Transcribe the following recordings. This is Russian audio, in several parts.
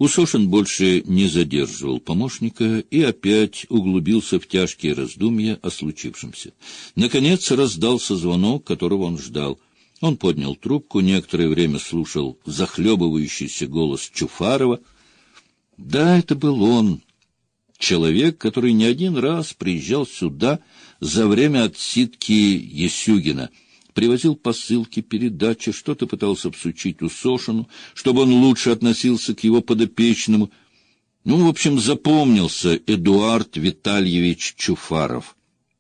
Усошин больше не задерживал помощника и опять углубился в тяжкие раздумья о случившемся. Наконец раздался звонок, которого он ждал. Он поднял трубку, некоторое время слушал захлебывающийся голос Чуфарова. Да, это был он, человек, который не один раз приезжал сюда за время отсидки Есюгина, привозил посылки, передачи, что-то пытался всучить Усошину, чтобы он лучше относился к его подопечному. В общем, запомнился Эдуард Витальевич Чуфаров.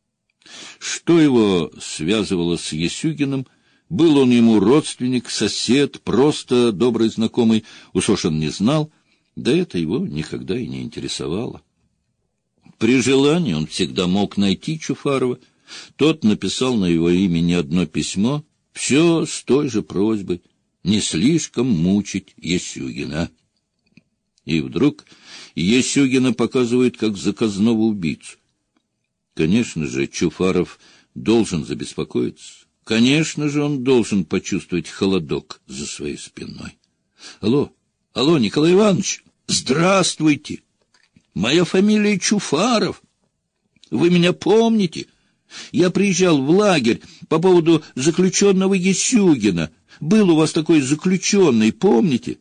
Что его связывало с Есюгиным? Был он ему родственник, сосед, просто добрый знакомый, Усошин не знал, да это его никогда и не интересовало. При желании он всегда мог найти Чуфарова. Тот написал на его имя не одно письмо, все с той же просьбой не слишком мучить Есюгина. И вдруг Есюгина показывают как заказного убийцу. Конечно же, Чуфаров должен забеспокоиться. Конечно же, он должен почувствовать холодок за своей спиной. Алло, Николай Иванович, здравствуйте! Моя фамилия Чуфаров. Вы меня помните? Я приезжал в лагерь по поводу заключенного Есюгина. Был у вас такой заключенный, помните?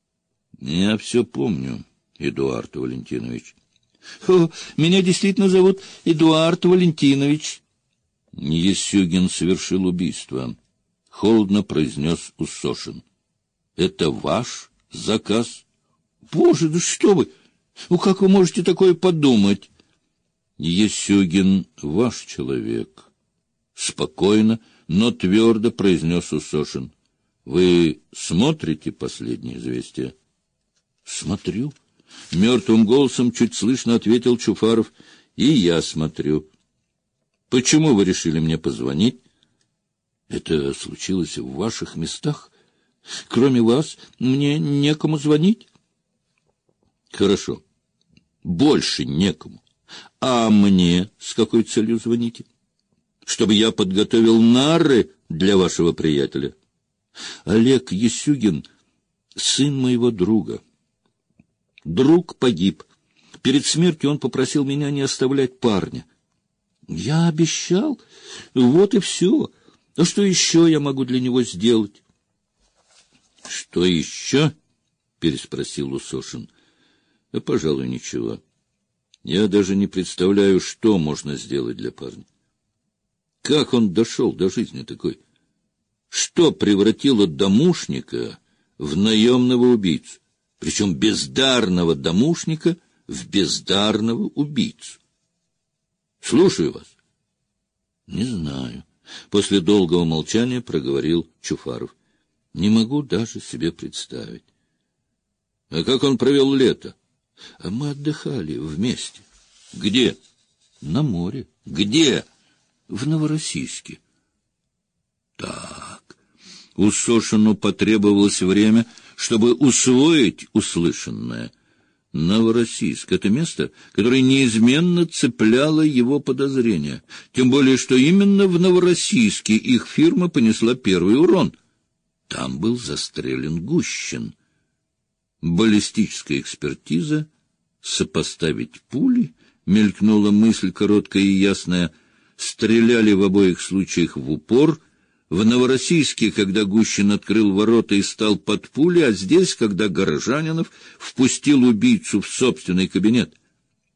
Я все помню, Эдуард Валентинович. Меня действительно зовут Эдуард Валентинович. Есюгин совершил убийство, — холодно произнес Усошин. Это ваш заказ? Боже, да что вы! Как вы можете такое подумать? Есюгин ваш человек. Спокойно, но твердо произнес Усошин. Вы смотрите последние известия? Смотрю. Мертвым голосом чуть слышно ответил Чуфаров. И я смотрю. Почему вы решили мне позвонить? Это случилось в ваших местах. Кроме вас мне некому звонить. Хорошо. Больше некому. А мне с какой целью звоните? Чтобы я подготовил нары для вашего приятеля. Олег Есюгин — сын моего друга. Друг погиб. Перед смертью он попросил меня не оставлять парня. Я обещал. Вот и все. А что еще я могу для него сделать? — Что еще? — переспросил Усошин. — Пожалуй, ничего. Я даже не представляю, что можно сделать для парня. Как он дошел до жизни такой? Что превратило домушника в наемного убийцу? Причем бездарного домушника в бездарного убийцу. Слушаю вас. Не знаю. После долгого молчания проговорил Чуфаров. Не могу даже себе представить. А как он провел лето? А мы отдыхали вместе. Где? На море. Где? В Новороссийске. Так. Усошину потребовалось время, чтобы усвоить услышанное. Новороссийск — это место, которое неизменно цепляло его подозрения. Тем более, что именно в Новороссийске их фирма понесла первый урон. Там был застрелен Гущин. Баллистическая экспертиза, сопоставить пули, мелькнула мысль короткая и ясная. Стреляли в обоих случаях в упор. В Новороссийске, когда Гущин открыл ворота и стал под пули, а здесь, когда Горожанинов впустил убийцу в собственный кабинет.